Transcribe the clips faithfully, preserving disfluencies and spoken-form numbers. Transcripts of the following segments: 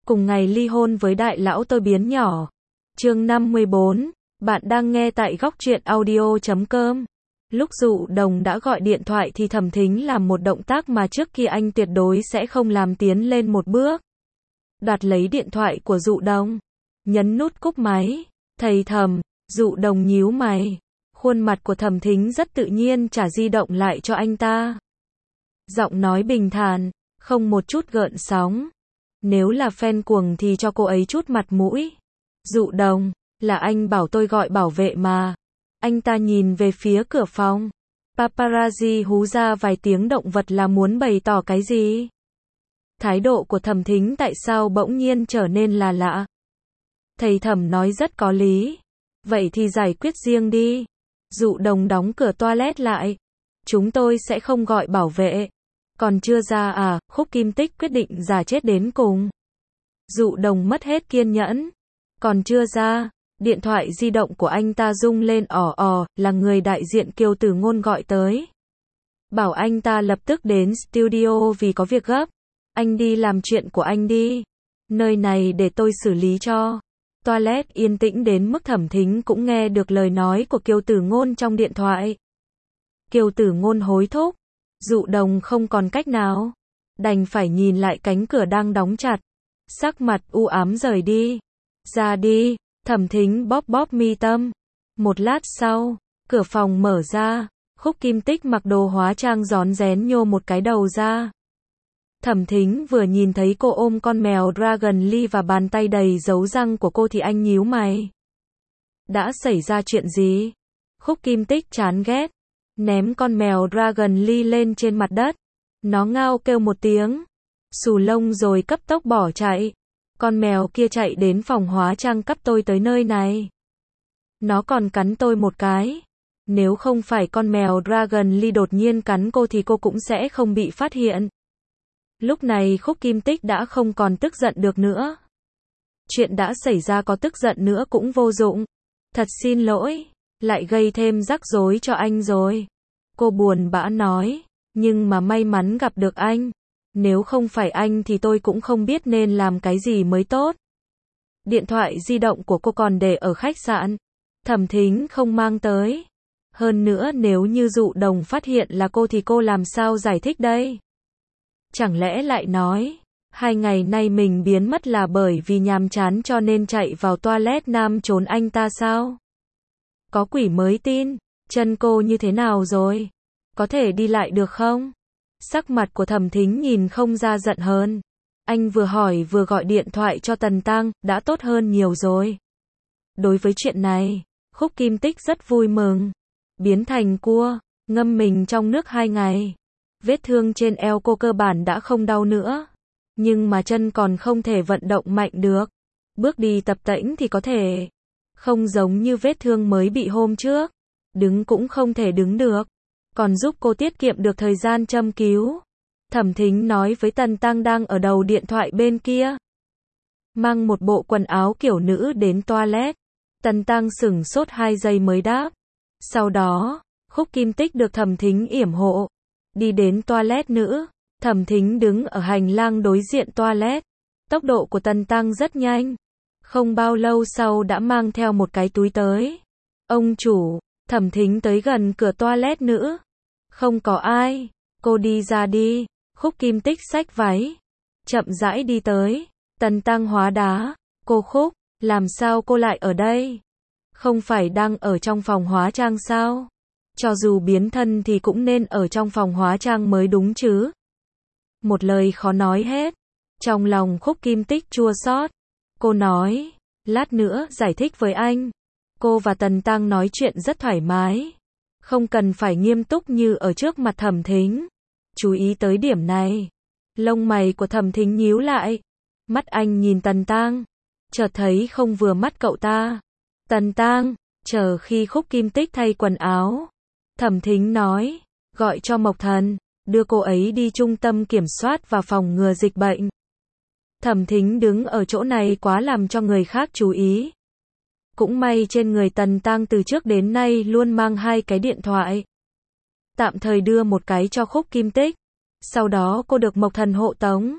cùng ngày ly hôn với đại lão tôi biến nhỏ. Chương năm mươi bốn, bạn đang nghe tại góc truyện audio chấm com. Lúc Dụ Đồng đã gọi điện thoại thì Thẩm Thính làm một động tác mà trước kia anh tuyệt đối sẽ không làm, tiến lên một bước. Đoạt lấy điện thoại của Dụ Đồng, nhấn nút cúp máy. Thầy Thẩm, Dụ Đồng nhíu mày. Khuôn mặt của Thẩm Thính rất tự nhiên trả di động lại cho anh ta. Giọng nói bình thản, không một chút gợn sóng. Nếu là fan cuồng thì cho cô ấy chút mặt mũi. Dụ Đồng, là anh bảo tôi gọi bảo vệ mà. Anh ta nhìn về phía cửa phòng. Paparazzi hú ra vài tiếng động vật là muốn bày tỏ cái gì? Thái độ của Thẩm Thính tại sao bỗng nhiên trở nên là lạ? Thầy Thẩm nói rất có lý. Vậy thì giải quyết riêng đi. Dụ Đồng đóng cửa toilet lại. Chúng tôi sẽ không gọi bảo vệ. Còn chưa ra à? Khúc Kim Tích quyết định giả chết đến cùng. Dụ Đồng mất hết kiên nhẫn. Còn chưa ra. Điện thoại di động của anh ta rung lên ò ò, là người đại diện Kiều Tử Ngôn gọi tới. Bảo anh ta lập tức đến studio vì có việc gấp. Anh đi làm chuyện của anh đi. Nơi này để tôi xử lý cho. Toilet yên tĩnh đến mức Thẩm Thính cũng nghe được lời nói của Kiều Tử Ngôn trong điện thoại. Kiều Tử Ngôn hối thúc. Dụ Đồng không còn cách nào. Đành phải nhìn lại cánh cửa đang đóng chặt. Sắc mặt u ám rời đi. Ra đi. Thẩm Thính bóp bóp mi tâm. Một lát sau, cửa phòng mở ra. Khúc Kim Tích mặc đồ hóa trang rón rén nhô một cái đầu ra. Thẩm Thính vừa nhìn thấy cô ôm con mèo Dragon Lee và bàn tay đầy dấu răng của cô thì anh nhíu mày. Đã xảy ra chuyện gì? Khúc Kim Tích chán ghét. Ném con mèo Dragon Lee lên trên mặt đất. Nó ngao kêu một tiếng. Xù lông rồi cấp tốc bỏ chạy. Con mèo kia chạy đến phòng hóa trang cắp tôi tới nơi này. Nó còn cắn tôi một cái. Nếu không phải con mèo Dragon Lee đột nhiên cắn cô thì cô cũng sẽ không bị phát hiện. Lúc này Khúc Kim Tích đã không còn tức giận được nữa. Chuyện đã xảy ra có tức giận nữa cũng vô dụng. Thật xin lỗi, lại gây thêm rắc rối cho anh rồi. Cô buồn bã nói, nhưng mà may mắn gặp được anh. Nếu không phải anh thì tôi cũng không biết nên làm cái gì mới tốt. Điện thoại di động của cô còn để ở khách sạn. Thẩm Thính không mang tới. Hơn nữa nếu như Dụ Đồng phát hiện là cô thì cô làm sao giải thích đây? Chẳng lẽ lại nói, hai ngày nay mình biến mất là bởi vì nhàm chán cho nên chạy vào toilet nam trốn anh ta sao? Có quỷ mới tin. Chân cô như thế nào rồi? Có thể đi lại được không? Sắc mặt của Thẩm Thính nhìn không ra giận hơn. Anh vừa hỏi vừa gọi điện thoại cho Tần Tăng, đã tốt hơn nhiều rồi. Đối với chuyện này, Khúc Kim Tích rất vui mừng. Biến thành cua, ngâm mình trong nước hai ngày. Vết thương trên eo cô cơ bản đã không đau nữa. Nhưng mà chân còn không thể vận động mạnh được. Bước đi tập tễnh thì có thể. Không giống như vết thương mới bị hôm trước. Đứng cũng không thể đứng được. Còn giúp cô tiết kiệm được thời gian châm cứu. Thẩm Thính nói với Tần Tăng đang ở đầu điện thoại bên kia. Mang một bộ quần áo kiểu nữ đến toilet. Tần Tăng sửng sốt hai giây mới đáp. Sau đó, Khúc Kim Tích được Thẩm Thính yểm hộ. Đi đến toilet nữ. Thẩm Thính đứng ở hành lang đối diện toilet. Tốc độ của Tần Tăng rất nhanh. Không bao lâu sau đã mang theo một cái túi tới. Ông chủ, Thẩm Thính tới gần cửa toilet nữ. Không có ai. Cô đi ra đi. Khúc Kim Tích xách váy. Chậm rãi đi tới. Tần Tăng hóa đá. Cô Khúc, làm sao cô lại ở đây? Không phải đang ở trong phòng hóa trang sao? Cho dù biến thân thì cũng nên ở trong phòng hóa trang mới đúng chứ. Một lời khó nói hết. Trong lòng Khúc Kim Tích chua xót. Cô nói, lát nữa giải thích với anh. Cô và Tần Tăng nói chuyện rất thoải mái. Không cần phải nghiêm túc như ở trước mặt Thẩm Thính. Chú ý tới điểm này. Lông mày của Thẩm Thính nhíu lại. Mắt anh nhìn Tần Tăng. Chợt thấy không vừa mắt cậu ta. Tần Tăng, chờ khi Khúc Kim Tích thay quần áo. Thẩm Thính nói, gọi cho Mộc Thần, đưa cô ấy đi trung tâm kiểm soát và phòng ngừa dịch bệnh. Thẩm Thính đứng ở chỗ này quá làm cho người khác chú ý. Cũng may trên người Tần Tăng từ trước đến nay luôn mang hai cái điện thoại. Tạm thời đưa một cái cho Khúc Kim Tích. Sau đó cô được Mộc Thần hộ tống.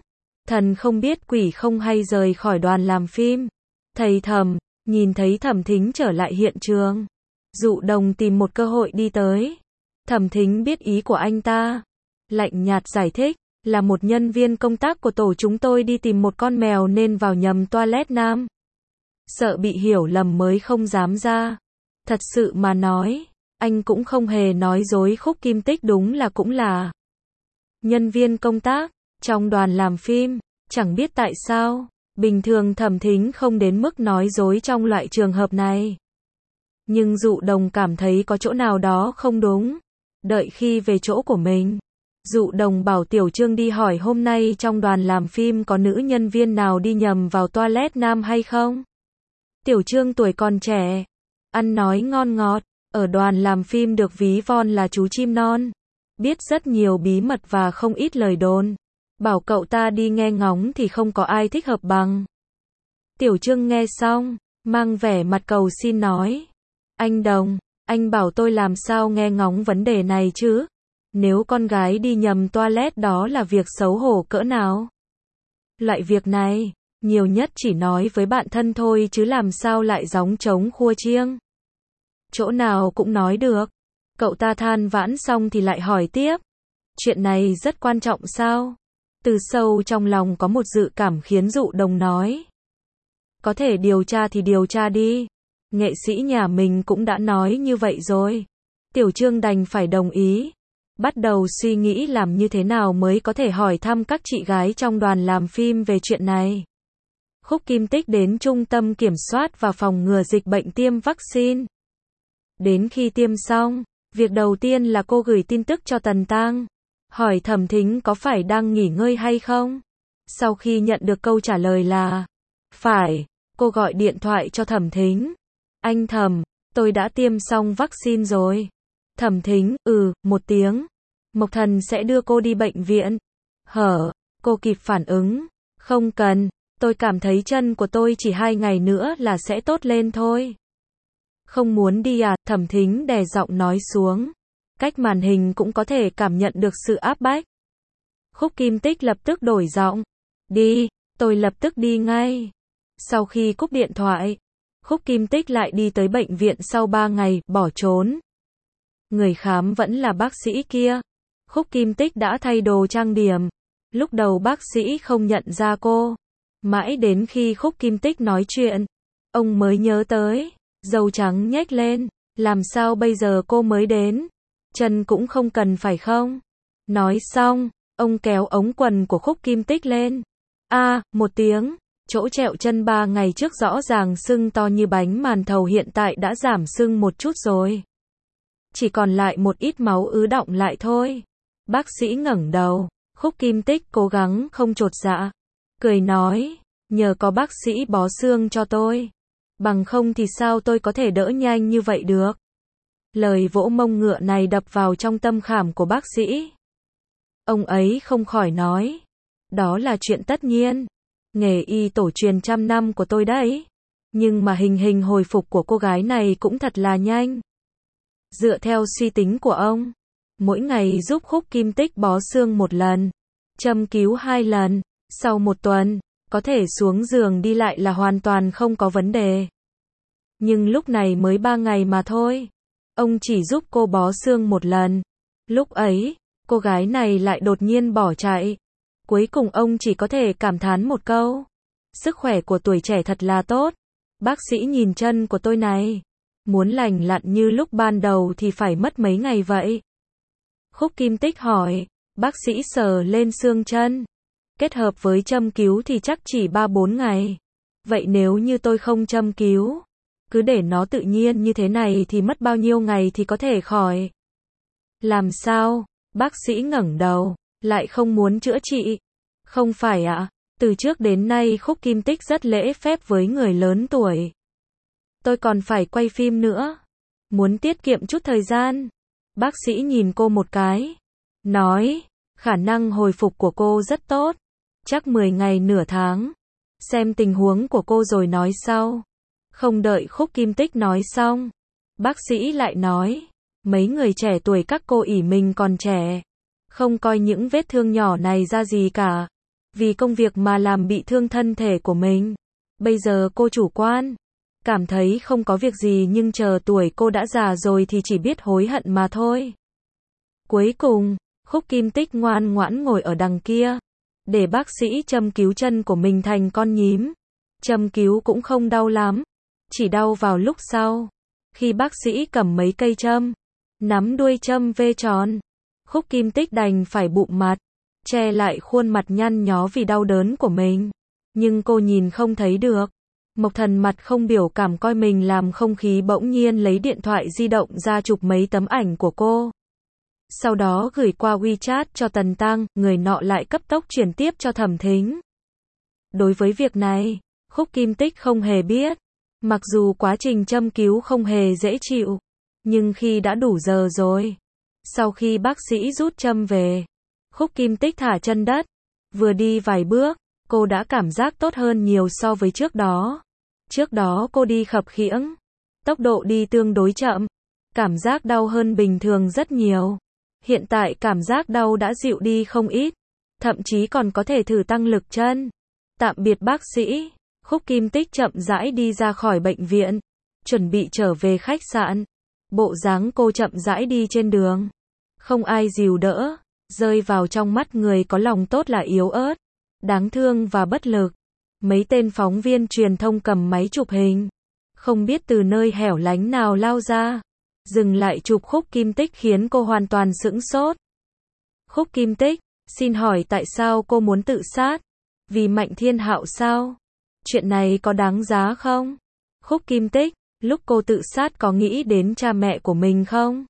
Thần không biết quỷ không hay rời khỏi đoàn làm phim. Thầy Thẩm, nhìn thấy Thẩm Thính trở lại hiện trường. Dụ Đồng tìm một cơ hội đi tới. Thẩm Thính biết ý của anh ta. Lạnh nhạt giải thích, là một nhân viên công tác của tổ chúng tôi đi tìm một con mèo nên vào nhầm toilet nam. Sợ bị hiểu lầm mới không dám ra. Thật sự mà nói, anh cũng không hề nói dối. Khúc Kim Tích đúng là cũng là nhân viên công tác trong đoàn làm phim. Chẳng biết tại sao, bình thường Thẩm Thính không đến mức nói dối trong loại trường hợp này. Nhưng Dụ Đồng cảm thấy có chỗ nào đó không đúng. Đợi khi về chỗ của mình, Dụ Đồng bảo Tiểu Trương đi hỏi hôm nay trong đoàn làm phim có nữ nhân viên nào đi nhầm vào toilet nam hay không. Tiểu Trương tuổi còn trẻ, ăn nói ngon ngọt, ở đoàn làm phim được ví von là chú chim non, biết rất nhiều bí mật và không ít lời đồn. Bảo cậu ta đi nghe ngóng thì không có ai thích hợp bằng. Tiểu Trương nghe xong, mang vẻ mặt cầu xin nói. Anh Đồng, anh bảo tôi làm sao nghe ngóng vấn đề này chứ? Nếu con gái đi nhầm toilet đó là việc xấu hổ cỡ nào? Loại việc này, nhiều nhất chỉ nói với bạn thân thôi chứ làm sao lại gióng trống khua chiêng. Chỗ nào cũng nói được. Cậu ta than vãn xong thì lại hỏi tiếp. Chuyện này rất quan trọng sao? Từ sâu trong lòng có một dự cảm khiến Dụ Đồng nói. Có thể điều tra thì điều tra đi. Nghệ sĩ nhà mình cũng đã nói như vậy rồi. Tiểu Trương đành phải đồng ý. Bắt đầu suy nghĩ làm như thế nào mới có thể hỏi thăm các chị gái trong đoàn làm phim về chuyện này. Khúc Kim Tích đến trung tâm kiểm soát và phòng ngừa dịch bệnh tiêm vaccine. Đến khi tiêm xong, việc đầu tiên là cô gửi tin tức cho Tần Tang. Hỏi Thẩm Thính có phải đang nghỉ ngơi hay không? Sau khi nhận được câu trả lời là phải, cô gọi điện thoại cho Thẩm Thính. Anh Thẩm, tôi đã tiêm xong vaccine rồi. Thẩm Thính, ừ, một tiếng. Mộc Thần sẽ đưa cô đi bệnh viện. Hở, cô kịp phản ứng. Không cần, tôi cảm thấy chân của tôi chỉ hai ngày nữa là sẽ tốt lên thôi. Không muốn đi à? Thẩm Thính đè giọng nói xuống. Cách màn hình cũng có thể cảm nhận được sự áp bách. Khúc Kim Tích lập tức đổi giọng. Đi, tôi lập tức đi ngay. Sau khi cúp điện thoại, Khúc Kim Tích lại đi tới bệnh viện sau ba ngày, bỏ trốn. Người khám vẫn là bác sĩ kia. Khúc Kim Tích đã thay đồ trang điểm. Lúc đầu bác sĩ không nhận ra cô. Mãi đến khi Khúc Kim Tích nói chuyện, ông mới nhớ tới. Râu trắng nhếch lên. Làm sao bây giờ cô mới đến? Chân cũng không cần phải không? Nói xong, ông kéo ống quần của Khúc Kim Tích lên. A, à, một tiếng. Chỗ trẹo chân ba ngày trước rõ ràng sưng to như bánh màn thầu hiện tại đã giảm sưng một chút rồi. Chỉ còn lại một ít máu ứ đọng lại thôi. Bác sĩ ngẩng đầu. Khúc Kim Tích cố gắng không chột dạ. Cười nói, nhờ có bác sĩ bó xương cho tôi. Bằng không thì sao tôi có thể đỡ nhanh như vậy được. Lời vỗ mông ngựa này đập vào trong tâm khảm của bác sĩ. Ông ấy không khỏi nói. Đó là chuyện tất nhiên. Nghề y tổ truyền trăm năm của tôi đấy. Nhưng mà hình hình hồi phục của cô gái này cũng thật là nhanh. Dựa theo suy tính của ông, mỗi ngày giúp Khúc Kim Tích bó xương một lần, châm cứu hai lần, sau một tuần, có thể xuống giường đi lại là hoàn toàn không có vấn đề. Nhưng lúc này mới ba ngày mà thôi. Ông chỉ giúp cô bó xương một lần. Lúc ấy, cô gái này lại đột nhiên bỏ chạy. Cuối cùng ông chỉ có thể cảm thán một câu. Sức khỏe của tuổi trẻ thật là tốt. Bác sĩ nhìn chân của tôi này. Muốn lành lặn như lúc ban đầu thì phải mất mấy ngày vậy? Khúc Kim Tích hỏi. Bác sĩ sờ lên xương chân. Kết hợp với châm cứu thì chắc chỉ ba bốn ngày. Vậy nếu như tôi không châm cứu, cứ để nó tự nhiên như thế này thì mất bao nhiêu ngày thì có thể khỏi? Làm sao? Bác sĩ ngẩng đầu, lại không muốn chữa trị. Không phải ạ, à? Từ trước đến nay Khúc Kim Tích rất lễ phép với người lớn tuổi. Tôi còn phải quay phim nữa. Muốn tiết kiệm chút thời gian. Bác sĩ nhìn cô một cái. Nói, khả năng hồi phục của cô rất tốt. Chắc mười ngày nửa tháng. Xem tình huống của cô rồi nói sau. Không đợi Khúc Kim Tích nói xong. Bác sĩ lại nói. Mấy người trẻ tuổi các cô ỷ mình còn trẻ. Không coi những vết thương nhỏ này ra gì cả. vì công việc mà làm bị thương thân thể của mình. Bây giờ cô chủ quan, cảm thấy không có việc gì nhưng chờ tuổi cô đã già rồi thì chỉ biết hối hận mà thôi. Cuối cùng, Khúc Kim Tích ngoan ngoãn ngồi ở đằng kia, để bác sĩ châm cứu chân của mình thành con nhím. Châm cứu cũng không đau lắm, chỉ đau vào lúc sau. Khi bác sĩ cầm mấy cây châm, nắm đuôi châm vê tròn, Khúc Kim Tích đành phải bụm mặt, che lại khuôn mặt nhăn nhó vì đau đớn của mình. Nhưng cô nhìn không thấy được. Mộc Thần mặt không biểu cảm coi mình làm không khí, bỗng nhiên lấy điện thoại di động ra chụp mấy tấm ảnh của cô. Sau đó gửi qua WeChat cho Tần Tăng, người nọ lại cấp tốc chuyển tiếp cho Thẩm Thính. Đối với việc này, Khúc Kim Tích không hề biết. Mặc dù quá trình châm cứu không hề dễ chịu, nhưng khi đã đủ giờ rồi. Sau khi bác sĩ rút châm về, Khúc Kim Tích thả chân đất. Vừa đi vài bước, cô đã cảm giác tốt hơn nhiều so với trước đó. Trước đó cô đi khập khiễng, tốc độ đi tương đối chậm, cảm giác đau hơn bình thường rất nhiều. Hiện tại cảm giác đau đã dịu đi không ít, thậm chí còn có thể thử tăng lực chân. Tạm biệt bác sĩ, Khúc Kim Tích chậm rãi đi ra khỏi bệnh viện, chuẩn bị trở về khách sạn. Bộ dáng cô chậm rãi đi trên đường, không ai dìu đỡ, rơi vào trong mắt người có lòng tốt là yếu ớt, đáng thương và bất lực. Mấy tên phóng viên truyền thông cầm máy chụp hình, không biết từ nơi hẻo lánh nào lao ra, dừng lại chụp Khúc Kim Tích khiến cô hoàn toàn sững sốt. Khúc Kim Tích, xin hỏi tại sao cô muốn tự sát? Vì Mạnh Thiên Hạo sao? Chuyện này có đáng giá không? Khúc Kim Tích, lúc cô tự sát có nghĩ đến cha mẹ của mình không?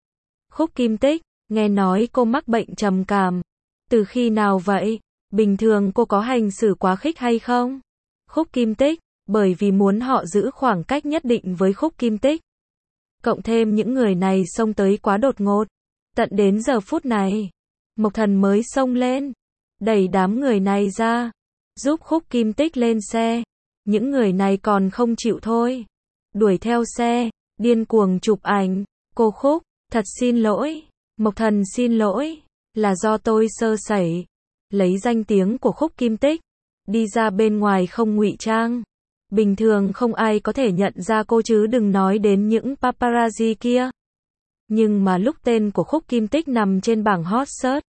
Khúc Kim Tích, nghe nói cô mắc bệnh trầm cảm. Từ khi nào vậy? Bình thường cô có hành xử quá khích hay không? Khúc Kim Tích, bởi vì muốn họ giữ khoảng cách nhất định với Khúc Kim Tích. Cộng thêm những người này xông tới quá đột ngột. Tận đến giờ phút này, Mộc Thần mới xông lên, đẩy đám người này ra, giúp Khúc Kim Tích lên xe. Những người này còn không chịu thôi, đuổi theo xe, điên cuồng chụp ảnh. Cô Khúc, thật xin lỗi. Mộc Thần xin lỗi, là do tôi sơ sẩy. Lấy danh tiếng của Khúc Kim Tích, đi ra bên ngoài không ngụy trang. Bình thường không ai có thể nhận ra cô chứ đừng nói đến những paparazzi kia. Nhưng mà lúc tên của Khúc Kim Tích nằm trên bảng hot search,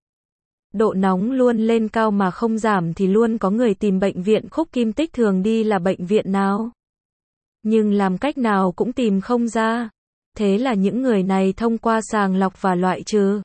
độ nóng luôn lên cao mà không giảm thì luôn có người tìm bệnh viện Khúc Kim Tích thường đi là bệnh viện nào. Nhưng làm cách nào cũng tìm không ra. Thế là những người này thông qua sàng lọc và loại trừ.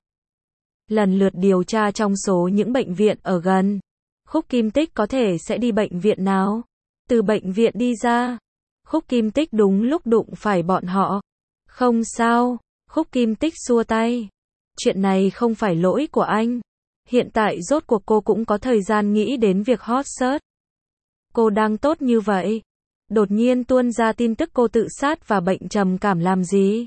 Lần lượt điều tra trong số những bệnh viện ở gần, Khúc Kim Tích có thể sẽ đi bệnh viện nào. Từ bệnh viện đi ra, Khúc Kim Tích đúng lúc đụng phải bọn họ. Không sao, Khúc Kim Tích xua tay. Chuyện này không phải lỗi của anh. Hiện tại rốt cuộc cô cũng có thời gian nghĩ đến việc hot search. Cô đang tốt như vậy, đột nhiên tuôn ra tin tức cô tự sát và bệnh trầm cảm làm gì?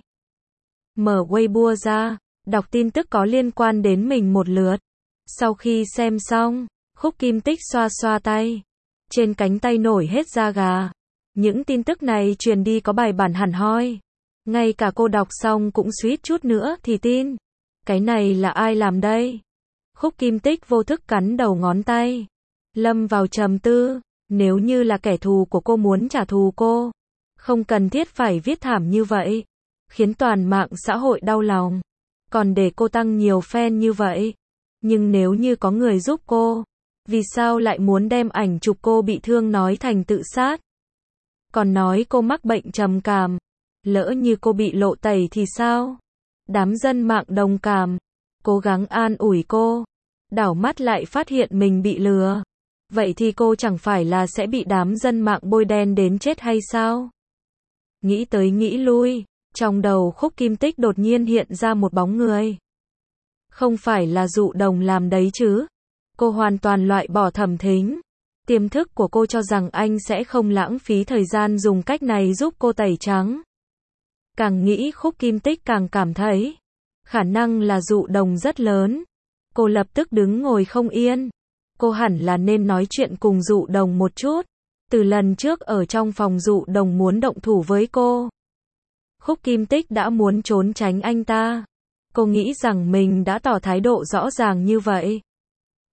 Mở Weibo ra, đọc tin tức có liên quan đến mình một lượt. Sau khi xem xong, Khúc Kim Tích xoa xoa tay. Trên cánh tay nổi hết da gà. Những tin tức này truyền đi có bài bản hẳn hoi. Ngay cả cô đọc xong cũng suýt chút nữa thì tin. Cái này là ai làm đây? Khúc Kim Tích vô thức cắn đầu ngón tay. Lâm vào trầm tư. Nếu như là kẻ thù của cô muốn trả thù cô, không cần thiết phải viết thảm như vậy, khiến toàn mạng xã hội đau lòng. Còn để cô tăng nhiều fan như vậy. Nhưng nếu như có người giúp cô, vì sao lại muốn đem ảnh chụp cô bị thương nói thành tự sát? Còn nói cô mắc bệnh trầm cảm. Lỡ như cô bị lộ tẩy thì sao? Đám dân mạng đồng cảm, cố gắng an ủi cô. Đảo mắt lại phát hiện mình bị lừa. Vậy thì cô chẳng phải là sẽ bị đám dân mạng bôi đen đến chết hay sao? Nghĩ tới nghĩ lui, trong đầu Khúc Kim Tích đột nhiên hiện ra một bóng người. Không phải là Dụ Đồng làm đấy chứ? Cô hoàn toàn loại bỏ Thẩm Thính. Tiềm thức của cô cho rằng anh sẽ không lãng phí thời gian dùng cách này giúp cô tẩy trắng. Càng nghĩ Khúc Kim Tích càng cảm thấy khả năng là Dụ Đồng rất lớn. Cô lập tức đứng ngồi không yên. Cô hẳn là nên nói chuyện cùng Dụ Đồng một chút. Từ lần trước ở trong phòng Dụ Đồng muốn động thủ với cô, Khúc Kim Tích đã muốn trốn tránh anh ta. Cô nghĩ rằng mình đã tỏ thái độ rõ ràng như vậy.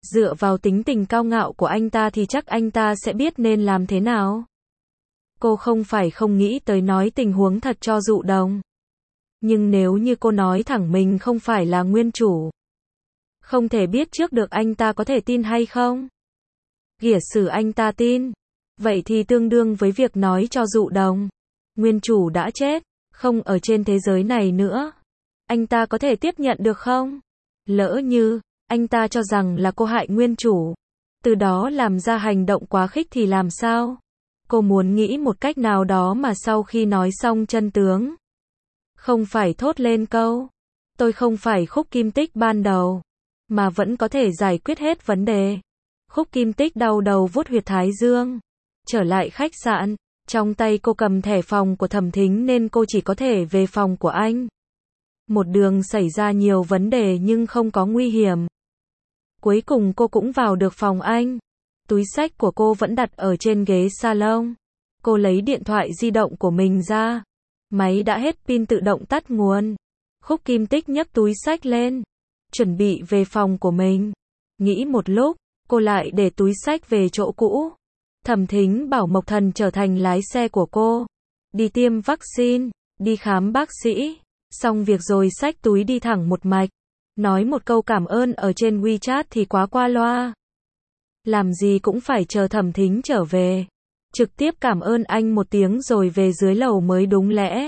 Dựa vào tính tình cao ngạo của anh ta thì chắc anh ta sẽ biết nên làm thế nào. Cô không phải không nghĩ tới nói tình huống thật cho Dụ Đồng. Nhưng nếu như cô nói thẳng mình không phải là nguyên chủ, không thể biết trước được anh ta có thể tin hay không. Giả sử anh ta tin, vậy thì tương đương với việc nói cho Dụ Đồng, nguyên chủ đã chết, không ở trên thế giới này nữa. Anh ta có thể tiếp nhận được không? Lỡ như anh ta cho rằng là cô hại nguyên chủ, từ đó làm ra hành động quá khích thì làm sao? Cô muốn nghĩ một cách nào đó mà sau khi nói xong chân tướng, không phải thốt lên câu, tôi không phải Khúc Kim Tích ban đầu, mà vẫn có thể giải quyết hết vấn đề. Khúc Kim Tích đau đầu vuốt huyệt thái dương, trở lại khách sạn, trong tay cô cầm thẻ phòng của Thẩm Thính nên cô chỉ có thể về phòng của anh. Một đường xảy ra nhiều vấn đề nhưng không có nguy hiểm. Cuối cùng cô cũng vào được phòng anh. Túi xách của cô vẫn đặt ở trên ghế salon. Cô lấy điện thoại di động của mình ra. Máy đã hết pin tự động tắt nguồn. Khúc Kim Tích nhấc túi xách lên, chuẩn bị về phòng của mình. Nghĩ một lúc, cô lại để túi xách về chỗ cũ. Thẩm Thính bảo Mộc Thần trở thành lái xe của cô. Đi tiêm vaccine, đi khám bác sĩ. Xong việc rồi xách túi đi thẳng một mạch. Nói một câu cảm ơn ở trên WeChat thì quá qua loa. Làm gì cũng phải chờ Thẩm Thính trở về. Trực tiếp cảm ơn anh một tiếng rồi về dưới lầu mới đúng lẽ.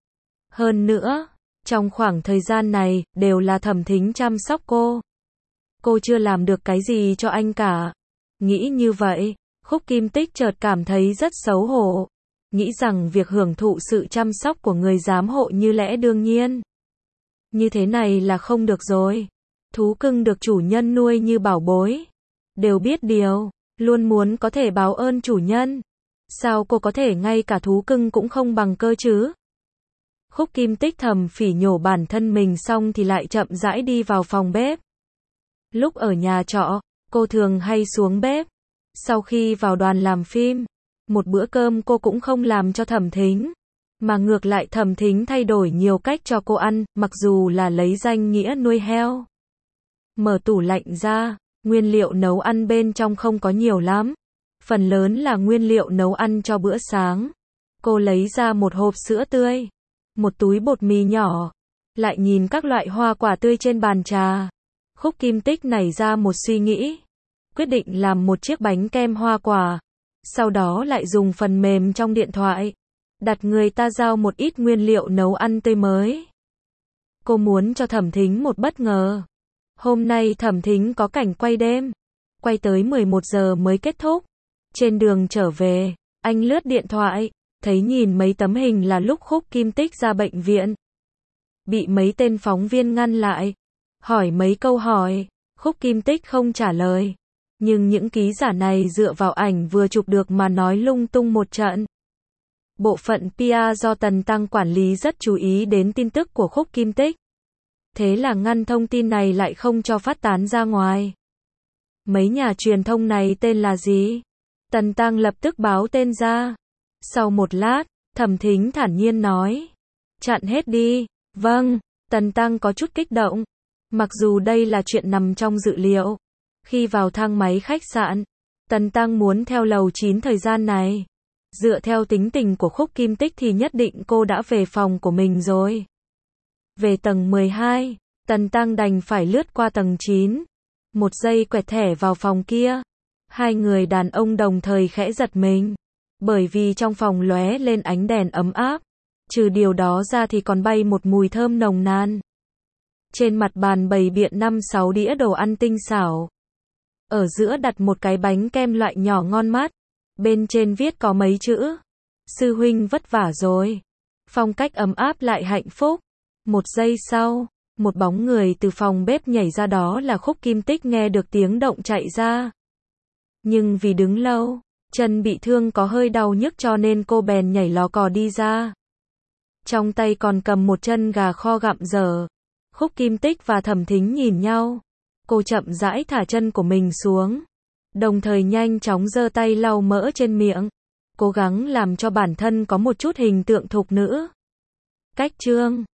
Hơn nữa, trong khoảng thời gian này, đều là Thẩm Thính chăm sóc cô. Cô chưa làm được cái gì cho anh cả. Nghĩ như vậy, Khúc Kim Tích chợt cảm thấy rất xấu hổ. Nghĩ rằng việc hưởng thụ sự chăm sóc của người giám hộ như lẽ đương nhiên. Như thế này là không được rồi. Thú cưng được chủ nhân nuôi như bảo bối. Đều biết điều, luôn muốn có thể báo ơn chủ nhân. Sao cô có thể ngay cả thú cưng cũng không bằng cơ chứ? Khúc Kim Tích thầm phỉ nhổ bản thân mình xong thì lại chậm rãi đi vào phòng bếp. Lúc ở nhà trọ, cô thường hay xuống bếp. Sau khi vào đoàn làm phim, một bữa cơm cô cũng không làm cho Thẩm Thính, mà ngược lại Thẩm Thính thay đổi nhiều cách cho cô ăn, mặc dù là lấy danh nghĩa nuôi heo. Mở tủ lạnh ra, nguyên liệu nấu ăn bên trong không có nhiều lắm. Phần lớn là nguyên liệu nấu ăn cho bữa sáng. Cô lấy ra một hộp sữa tươi, một túi bột mì nhỏ, lại nhìn các loại hoa quả tươi trên bàn trà. Khúc Kim Tích nảy ra một suy nghĩ, quyết định làm một chiếc bánh kem hoa quả. Sau đó lại dùng phần mềm trong điện thoại, đặt người ta giao một ít nguyên liệu nấu ăn tươi mới. Cô muốn cho Thẩm Thính một bất ngờ. Hôm nay Thẩm Thính có cảnh quay đêm, quay tới mười một giờ mới kết thúc. Trên đường trở về, anh lướt điện thoại, thấy nhìn mấy tấm hình là lúc Khúc Kim Tích ra bệnh viện. Bị mấy tên phóng viên ngăn lại, hỏi mấy câu hỏi, Khúc Kim Tích không trả lời. Nhưng những ký giả này dựa vào ảnh vừa chụp được mà nói lung tung một trận. Bộ phận pê e do Tần Tăng quản lý rất chú ý đến tin tức của Khúc Kim Tích. Thế là ngăn thông tin này lại không cho phát tán ra ngoài. Mấy nhà truyền thông này tên là gì? Tần Tăng lập tức báo tên ra. Sau một lát, Thẩm Thính thản nhiên nói. Chặn hết đi. Vâng, Tần Tăng có chút kích động. Mặc dù đây là chuyện nằm trong dự liệu. Khi vào thang máy khách sạn, Tần Tăng muốn theo lầu chín thời gian này. Dựa theo tính tình của Khúc Kim Tích thì nhất định cô đã về phòng của mình rồi. Về tầng mười hai, Tần Tăng đành phải lướt qua tầng chín. Một giây quẹt thẻ vào phòng kia. Hai người đàn ông đồng thời khẽ giật mình. Bởi vì trong phòng lóe lên ánh đèn ấm áp. Trừ điều đó ra thì còn bay một mùi thơm nồng nàn. Trên mặt bàn bày biện năm sáu đĩa đồ ăn tinh xảo. Ở giữa đặt một cái bánh kem loại nhỏ ngon mắt. Bên trên viết có mấy chữ. Sư huynh vất vả rồi. Phong cách ấm áp lại hạnh phúc. Một giây sau, một bóng người từ phòng bếp nhảy ra, đó là Khúc Kim Tích nghe được tiếng động chạy ra. Nhưng vì đứng lâu, chân bị thương có hơi đau nhức cho nên cô bèn nhảy lò cò đi ra. Trong tay còn cầm một chân gà kho gặm dở. Khúc Kim Tích và Thẩm Thính nhìn nhau. Cô chậm rãi thả chân của mình xuống. Đồng thời nhanh chóng giơ tay lau mỡ trên miệng. Cố gắng làm cho bản thân có một chút hình tượng thục nữ. Cách chương